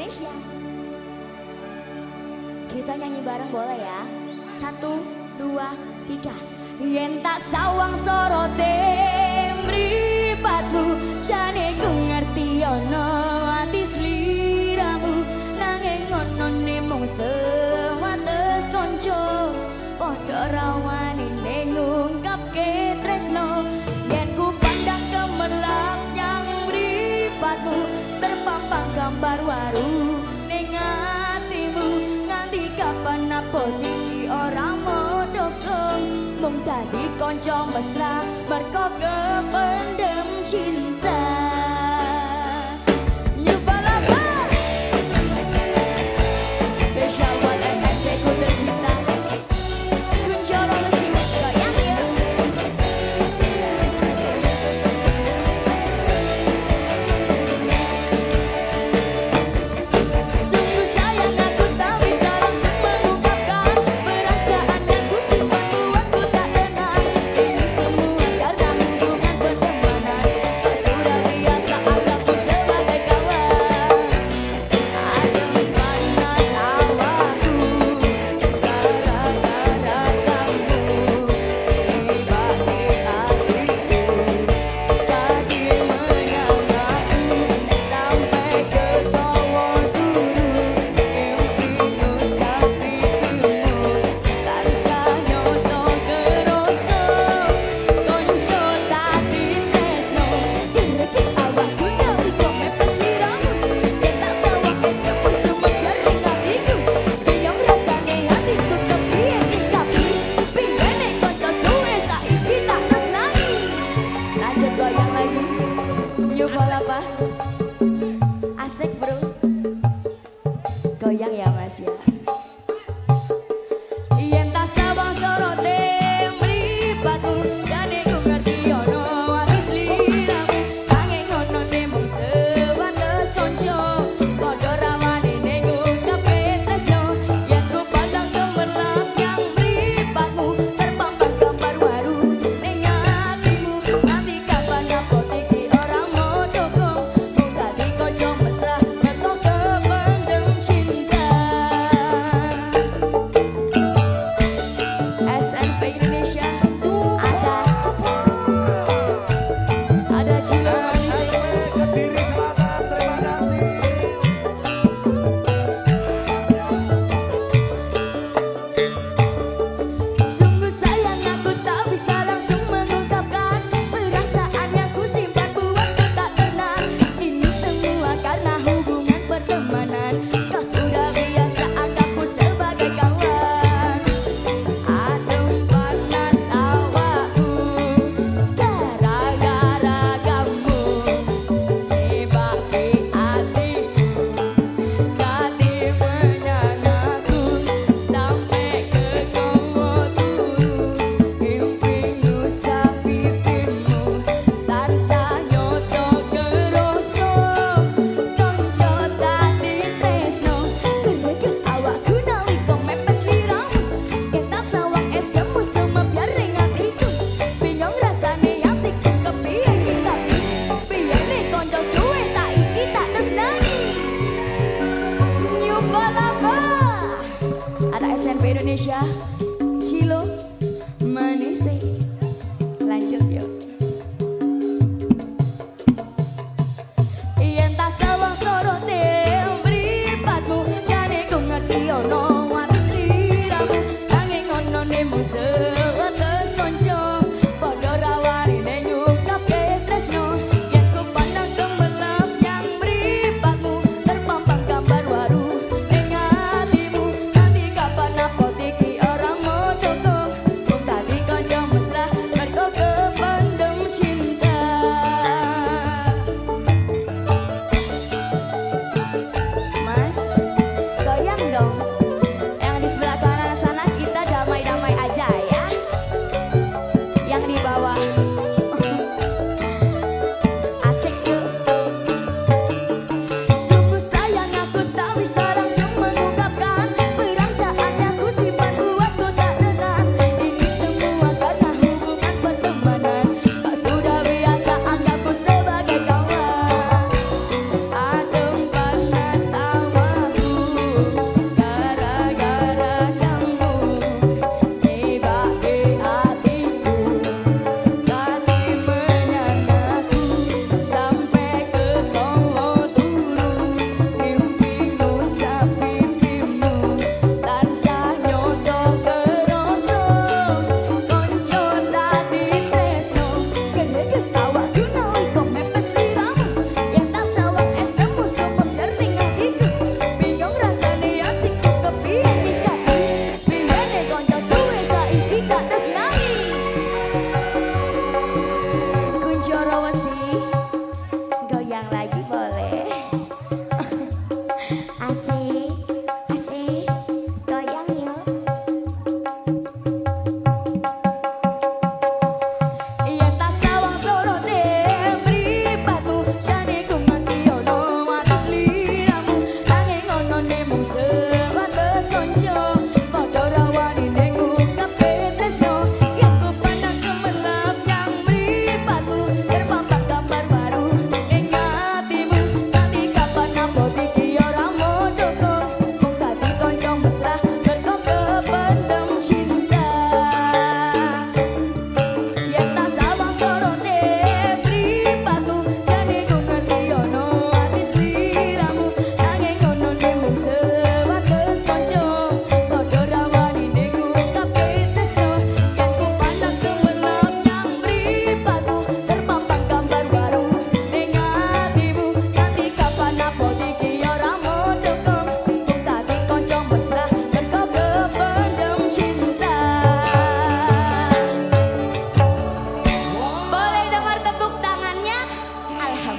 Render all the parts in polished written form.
Indonesia. Kita nyanyi bareng boleh ya? 1, 2, 3. Yen tak sawang sorote mripatmu, jane ku ngerti ana ati sliramu, nanging ngono ne mung sewates kanca, padha rawani ning ngungkapke tresno. Yen ku pandang gemerlap yang mripatmu, terpampang gambar waru ning atimu, nganti kapan apa iki ora modok, mung dadi kanca mesra merko kependem cinta. Spesial buat SMP ku tercinta, Kunchoro Lesti, goyang yuk. Sungguh sayang aku tak bisa langsung mengungkapkan perasaan yang ku simpan buat ku tak enak. Ini semua karena hubungan pertemanan tak sudah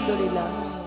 Alhamdulillah.